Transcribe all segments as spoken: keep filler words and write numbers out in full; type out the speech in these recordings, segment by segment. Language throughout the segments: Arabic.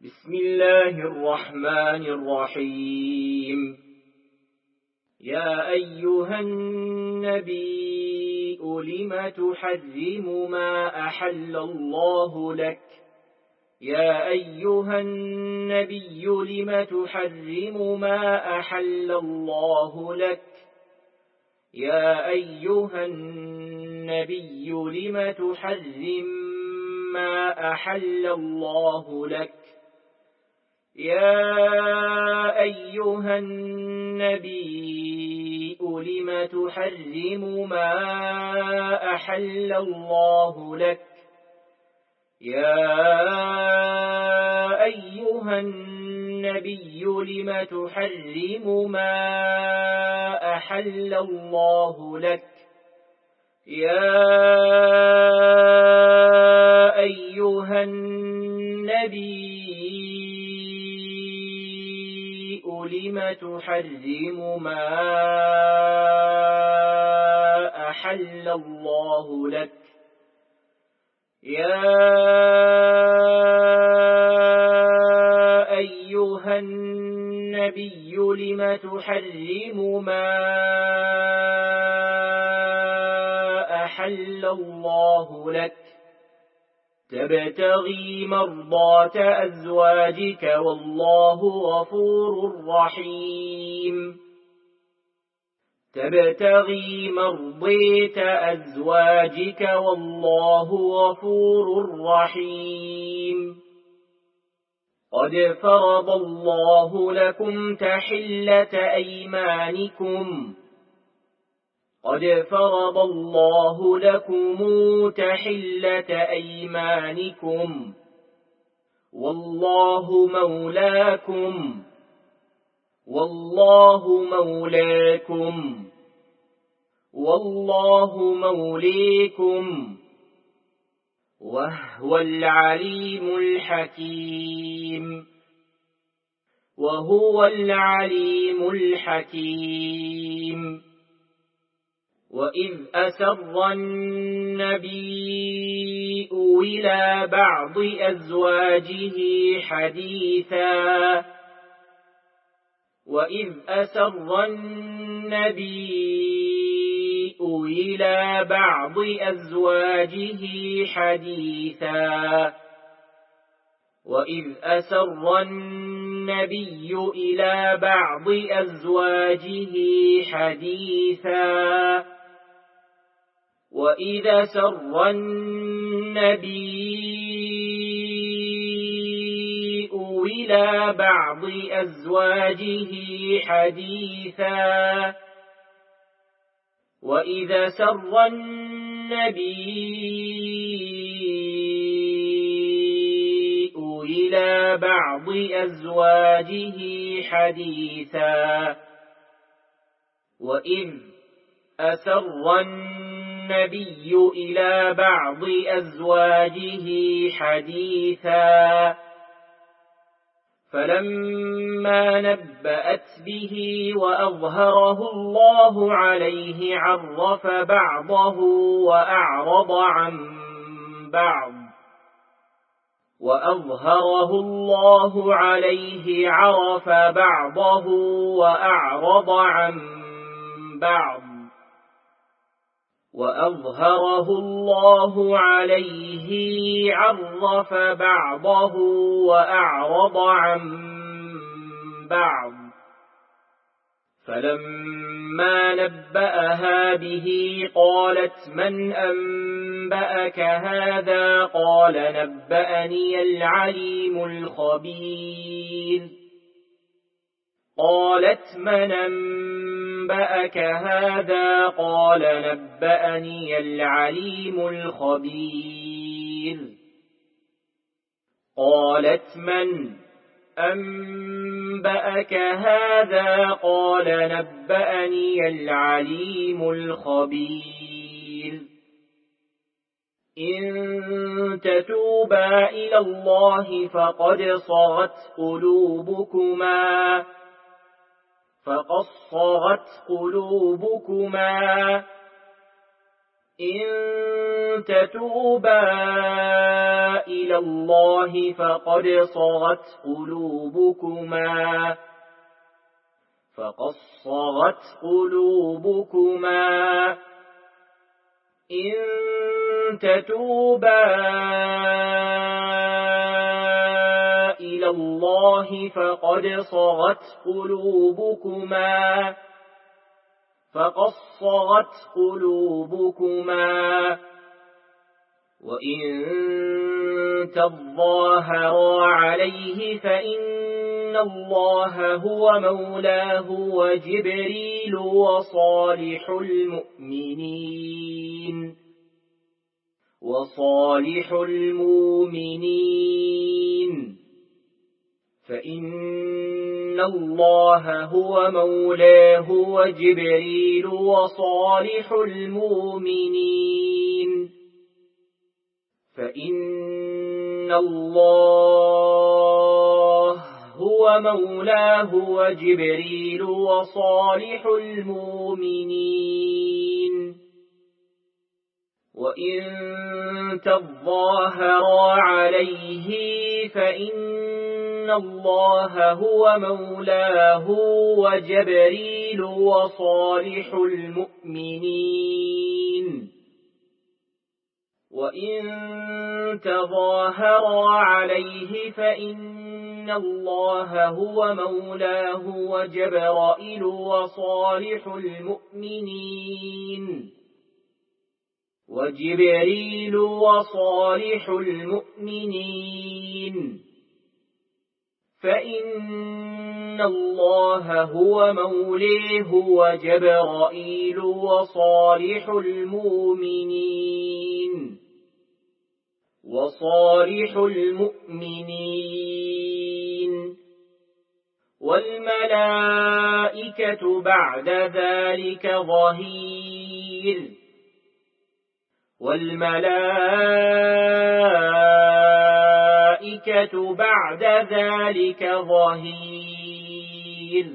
بسم الله الرحمن الرحيم. يا أيها النبي لم تحرم ما أحل الله لك يا أيها النبي لم تحرم ما أحل الله لك يا أيها النبي لم تحرم ما أحل الله لك يا أيها النبي لم تحرم ما أحل الله لك يا أيها النبي لم تحرم ما أحل الله لك يا أيها النبي لم تحرم ما أحل الله لك يا أيها النبي لم تحرم ما أحل الله لك تبتغي مرضات أزواجك والله غفور رحيم تبتغي مرضات أزواجك والله غفور رحيم قد فرض الله لكم تحلة أيمانكم قد فرض الله لكم تحلة أيمانكم والله مولاكم والله مولاكم والله موليكم وهو العليم الحكيم وهو العليم الحكيم وإذ أسر النبي إلى بعض أزواجه حديثا وإذ أسر النبي إلى بعض أزواجه حديثا وإذ أسر النبي إلى بعض أزواجه حديثا وإذا سر النبي إلى بعض أزواجه حديثا وإذا سر النبي إلى بعض أزواجه حديثا وإذ أسر النبي إلى بعض أزواجه حديثا فلما نبأت به وأظهره الله عليه عرف بعضه وأعرض عن بعض وأظهره الله عليه عرف بعضه وأعرض عن بعض وأظهره الله عليه عرف بعضه وأعرض عن بعض فلما نبأها به قالت من أنبأك هذا قال نبأني العليم الخبير قالت من أنبأك هذا قال نبأني العليم الخبير قالت من أنبأك هذا قال نبأني العليم الخبير إن تتوبا إلى الله فقد صغت قلوبكما فقد صغت قلوبكما إن تتوبا إلى الله فقد صغت قلوبكما فقد صغت قلوبكما إن تتوبا إلى الله فقد صغت قلوبكما فقد صغت قلوبكما وإن تظاهرا عليه فإن الله هو مولاه وجبريل وصالح المؤمنين وصالح المؤمنين فإن الله هو مولاه وجبريل وصالح المؤمنين فإن الله هو مولاه وجبريل وصالح المؤمنين وإن تظاهرا عليه فإن الله هو مولاه وجبريل وصالح المؤمنين وإن تظاهرا عليه فإن الله هو مولاه وجبرائيل وصالح المؤمنين وجبريل وصالح المؤمنين فإن الله هو مولاه وجبرائيل وصالح المؤمنين وصالح المؤمنين والملائكة بعد ذلك ظهير والملائكة بعد ذلك ظهير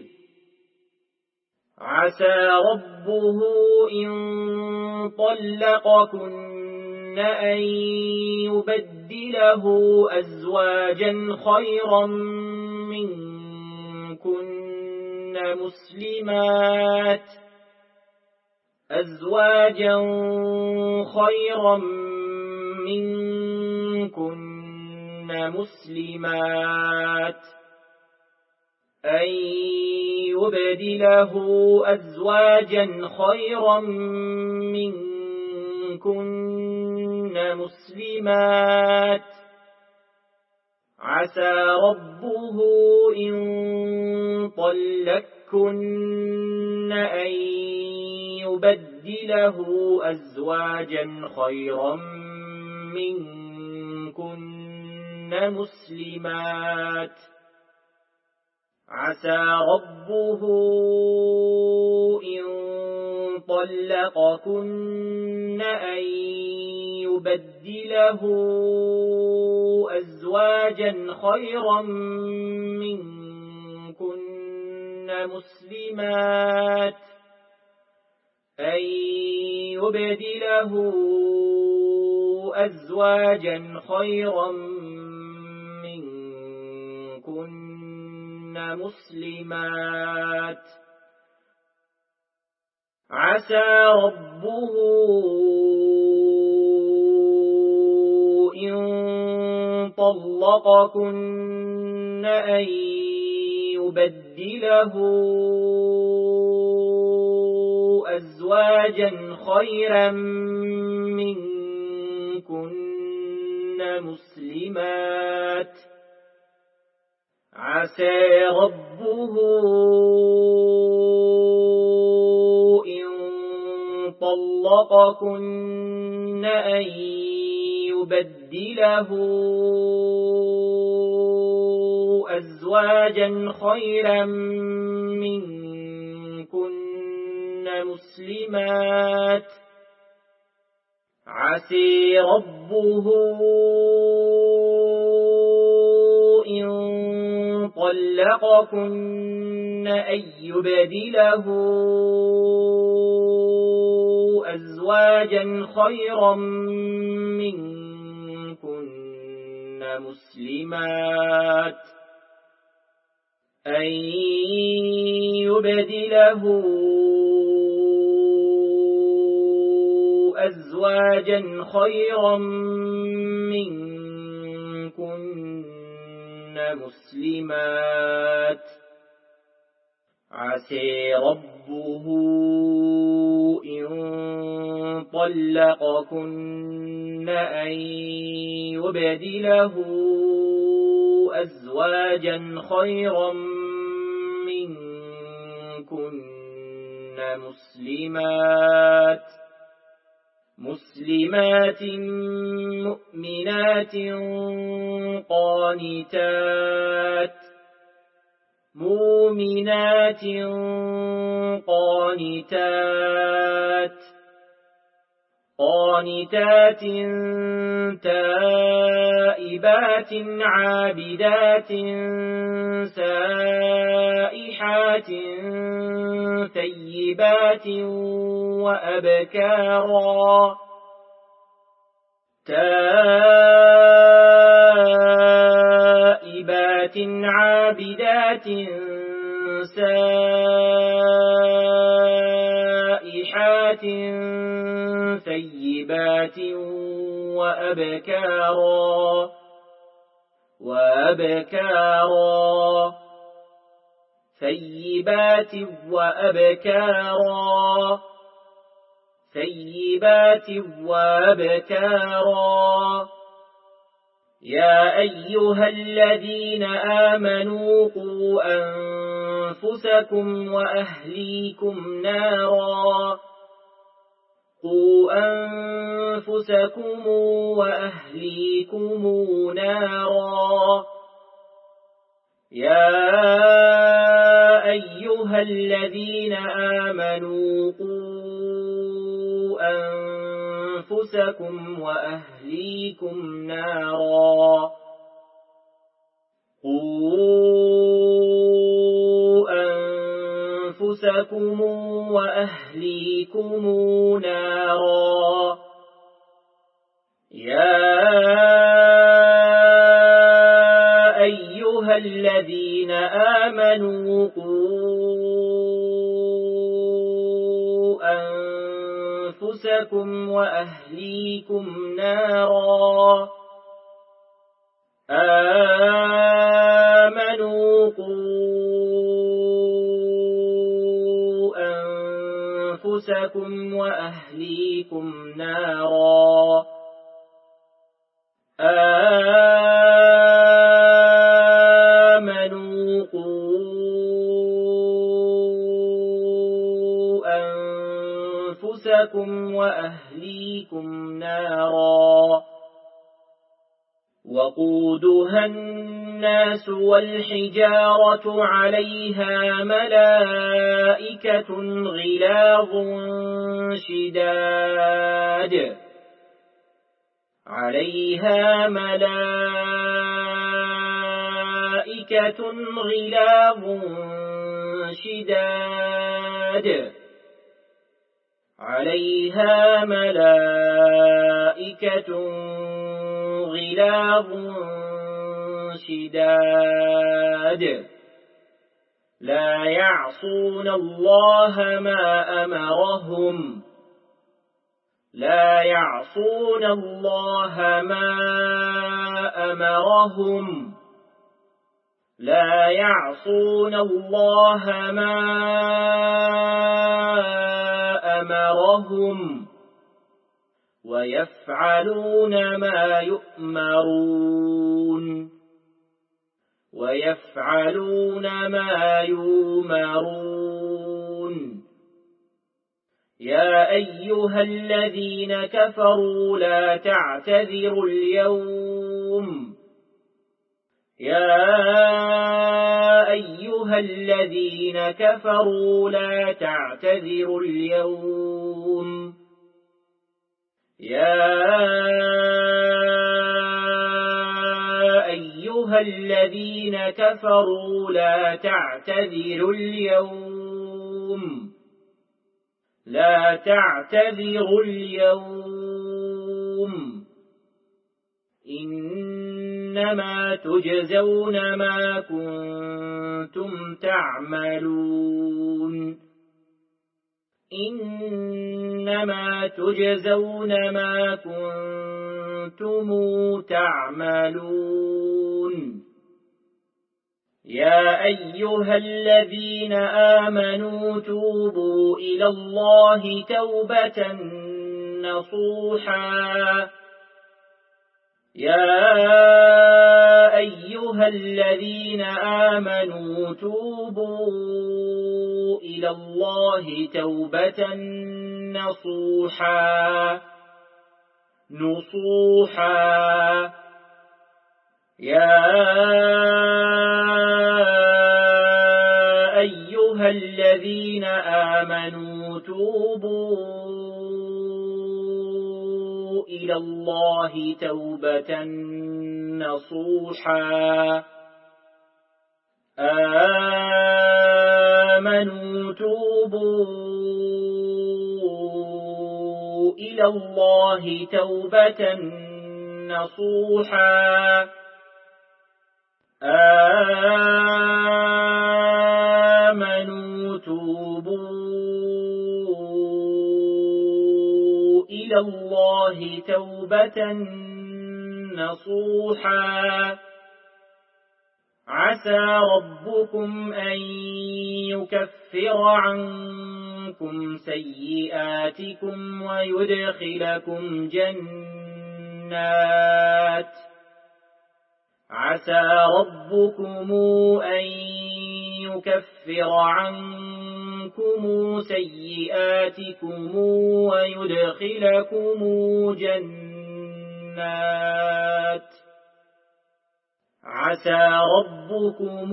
عسى ربه إن طلقكن أن يبدله أزواجا خيرا منكن مسلمات أزواجا خيرا منكن مسلمات أن يبدله أزواجا خيرا منكن مسلمات عسى ربه إن طلقكن أن يبدله أزواجا خيرا منكن مسلمات عسى ربه إن طلقكن أن يبدله أزواجا خيرا منكن مسلمات أن يبدله أزواجا خيرا منكن مسلمات عسى ربه إن طلقكن أن يبدله أزواجا خيرا منكن مسلمات عسى ربه إن طلقكن أن يبدله أزواجا خيرا منكن مسلمات عسى ربه إن طلقكن أن يبدله أزواجا أزواجا خيرا منكن مسلمات أن يبدله أزواجا خيرا منكن مسلمات عسى ربه إن طلقكن أن يبدله أزواجا خيرا منكن مسلمات مسلمات مؤمنات قانتات مؤمنات قانتات قانتات تائبات عابدات سائحات ثيبات وأبكارا تائبات عابدات سائحات ثيبات وأبكارا وأبكارا ثيبات وأبكارا ثيبات وأبكارا يا أيها الذين آمنوا قوا أنفسكم وأهليكم نارا قوا أنفسكم وأهليكم نارا يا أيها الذين آمنوا قوا أنفسكم وأهليكم نارا قوا أنفسكم وأهليكم نارا يا أيها الذين آمنوا قوا أنفسكم وأهليكم نارا آمنوا قوا أنفسكم وأهليكم نارا آمنوا قوا أنفسكم وأهليكم نارا وقودها الناس والحجارة عليها ملائكة غلاظ شداد عليها ملائكة غلاظ شداد عليها ملائكة غلاظ شداد لا يعصون الله ما أمرهم لا يعصون الله ما أمرهم لا يعصون الله ما أمرهم ويفعلون ما يؤمرون ويفعلون ما يؤمرون يا أيها الذين كفروا لا تعتذروا اليوم يا أيها الذين كفروا لا تعتذروا اليوم يا أيها الذين كفروا لا تعتذروا اليوم لا تعتذروا اليوم إنما تجزون ما كنتم تعملون إنما تجزون ما كنتم تعملون يا أيها الذين آمنوا توبوا إلى الله توبة نصوحا يا أيها الذين آمنوا توبوا إلى الله توبة نصوحا نصوحا يا أيها الذين آمنوا توبوا إلى الله توبة نصوحا آمنوا توبوا إلى الله توبة نصوحا آمنوا توبوا إلى الله توبة نصوحا عسى ربكم أن يكفر عنكم سيئاتكم ويدخلكم جنات عسى ربكم أن يكفر عنكم سيئاتكم ويدخلكم جنات عسى ربكم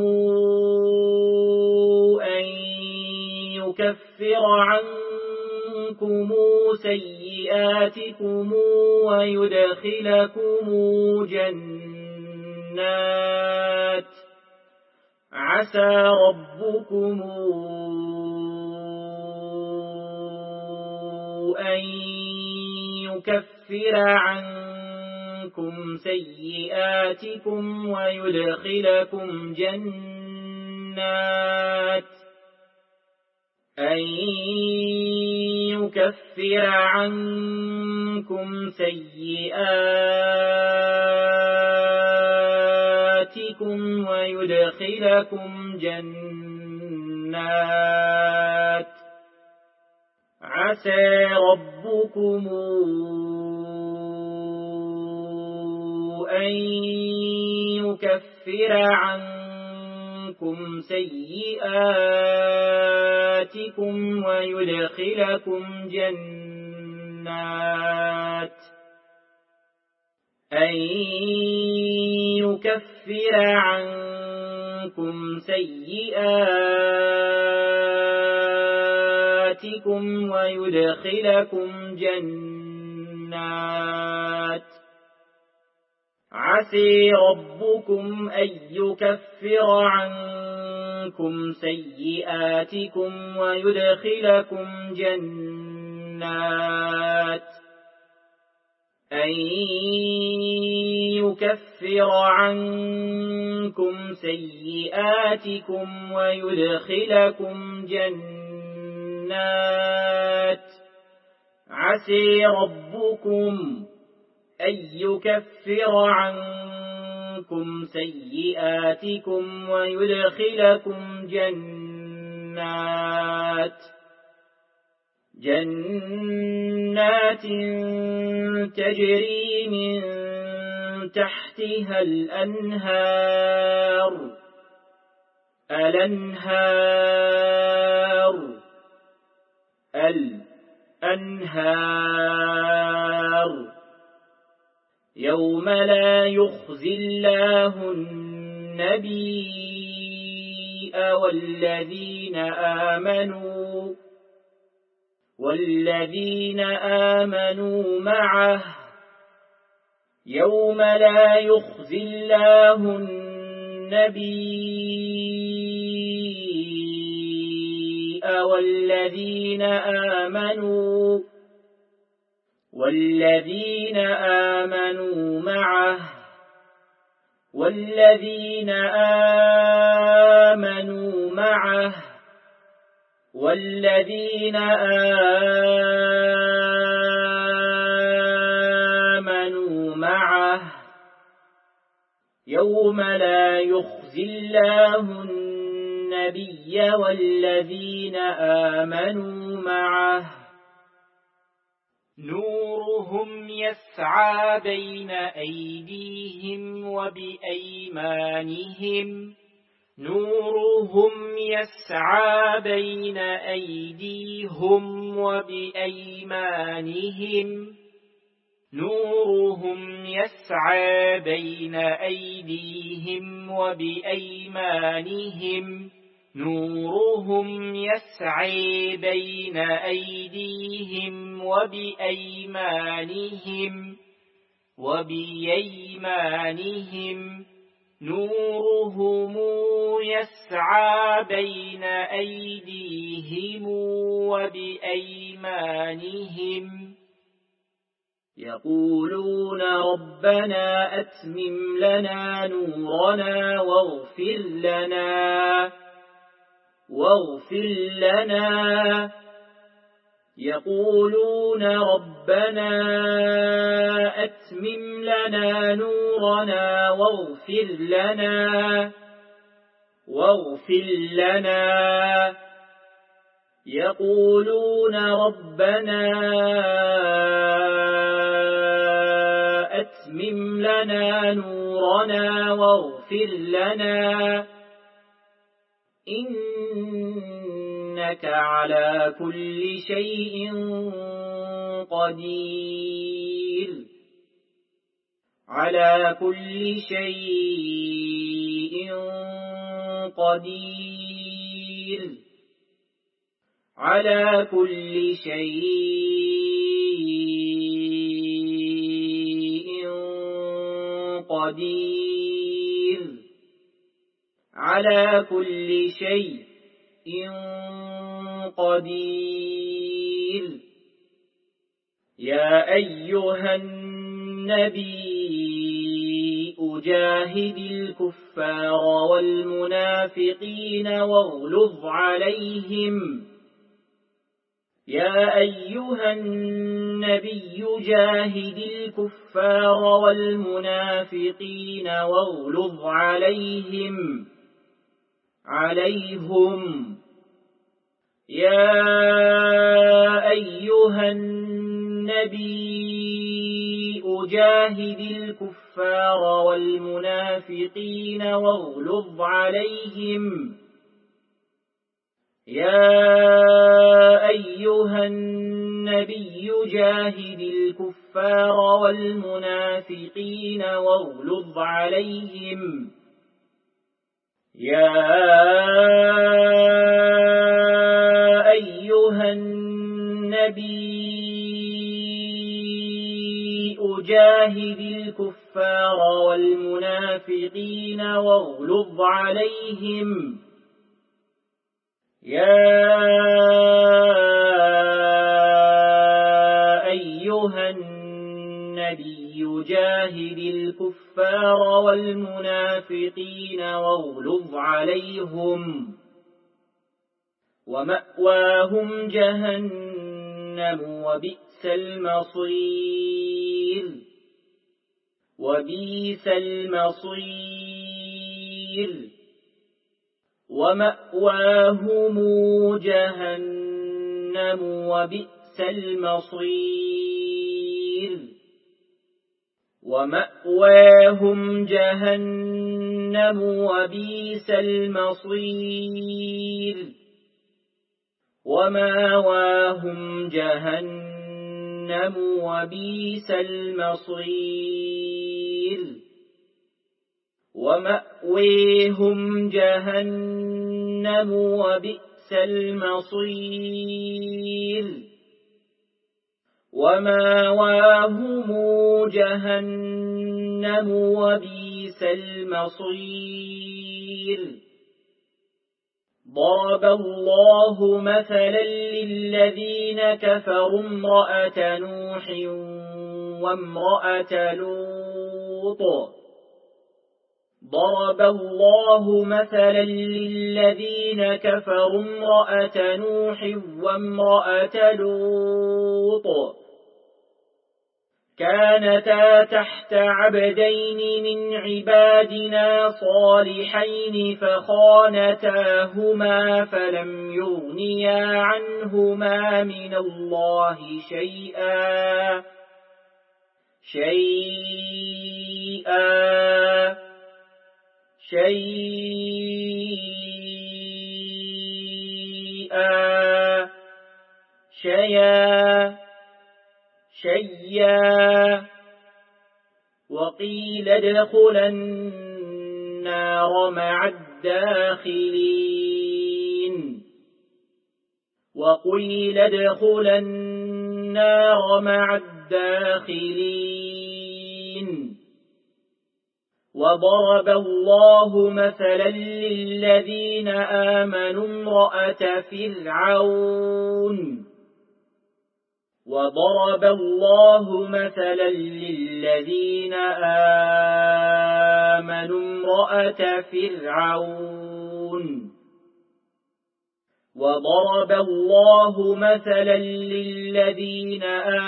أن يكفر عنكم سيئاتكم ويدخلكم جنات عسى ربكم أن يكفر عنكم سيئاتكم ويدخلكم جنات أن يكفر عنكم سيئاتكم ويدخلكم جنات عسى ربكم أن يكفر عنكم سيئاتكم ويدخلكم جنات أن يكفر عنكم سيئاتكم ويدخلكم جنات عسى ربكم أن يكفر عنكم سيئاتكم ويدخلكم جنات أن يكفر عنكم سيئاتكم ويدخلكم جنات عسى ربكم أن يكفر عنكم سيئاتكم ويدخلكم جنات جنات تجري من تحتها الأنهار الأنهار الأنهار يوم لا يخزي الله النبي والذين آمنوا والذين آمنوا معه يوم لا يخزي الله النبي والذين آمنوا والذين آمنوا معه والذين آمنوا معه والذين آمنوا معه يوم لا يخزي الله النبي والذين آمنوا معه نورهم يسعى بين أيديهم وبأيمانهم نورهم يسعى بين أيديهم وبأيمانهم نورهم يسعى بين أيديهم وبأيمانهم نورهم يسعى بين أيديهم وبأيمانهم وبأيمانهم نورهم يسعى بين أيديهم وبأيمانهم يقولون ربنا أتمم لنا نورنا واغفر لنا واغفر لنا يقولون ربنا أتمم لنا نورنا واغفر لنا واغفر لنا يقولون ربنا أتمم لنا نورنا واغفر لنا إنك على كل شيء قدير على كل شيء قدير على كل شيء قدير على كل شيء قدير يا أيها النبي أجاهد الكفار والمنافقين واغلظ عليهم يا أيها النبي جاهد الكفار والمنافقين واغلظ عليهم عليهم يا أيها النبي أجاهد الكفار والمنافقين واغلظ عليهم يا أيها النبي جاهد الكفار والمنافقين واغلظ عليهم يا أيها النبي أجاهد الكفار والمنافقين واغلظ عليهم يا أيها النبي جاهد الكفار والمنافقين واغلظ عليهم ومأواهم جهنم وبئس المصير وبئس المصير ومأواهم جهنم وبئس المصير ومأواهم جهنم وبئس المصير ومأواهم جهنم وبئس المصير ومأويهم جهنم وبئس المصير ومأواهم جهنم وبئس المصير ضرب الله مثلا للذين كفروا امرأة نوح وامرأة لوط ضرب الله مثلا للذين كفروا امرأة نوح وامرأة لوط كانتا تحت عبدين من عبادنا صالحين فخانتاهما فلم يغنيا عنهما من الله شيئا شيئا شيئا شيئا شيئا وقيل ادخلا النار مع الداخلين وقيل ادخلا النار مع الداخلين وضرب الله مثلا للذين آمنوا امرأة فرعون وضرب الله مثلا للذين آمنوا امرأة فرعون وضرب الله مثلا للذين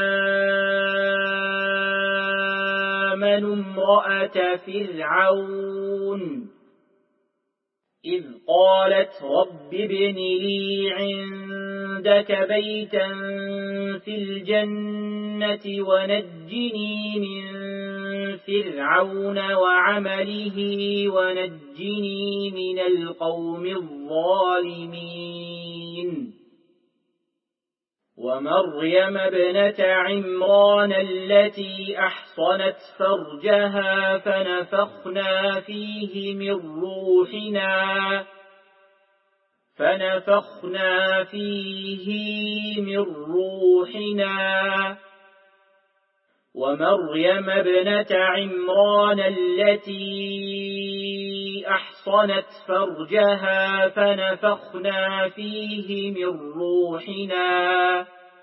آمنوا امرأة فرعون إذ قالت رب ابن لي عندك بيتا في الجنة ونجني من فرعون وعمله ونجني من القوم الظالمين ومريم ابنة عمران التي أحصنت فرجها فنفخنا فيه من روحنا فنفخنا فيه من روحنا ومريم ابنة عمران التي أحصنت فرجها فنفخنا فيه من روحنا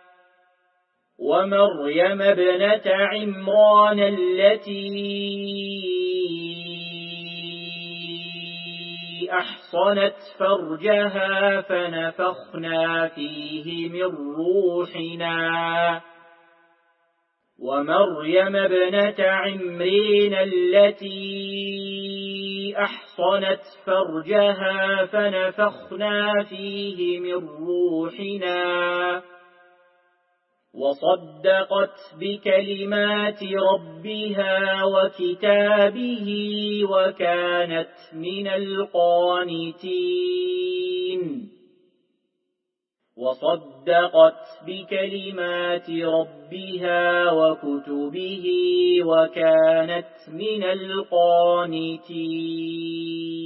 ومريم ابنة عمران التي أحصنت فرجها فنفخنا فيه من روحنا ومريم ابنة عمران التي أحصنت فرجها فنفخنا فيه من روحنا وصدقت بكلمات ربها وكتابه وكانت من القانتين وصدقت بكلمات ربها وكتبه وكانت من القانتين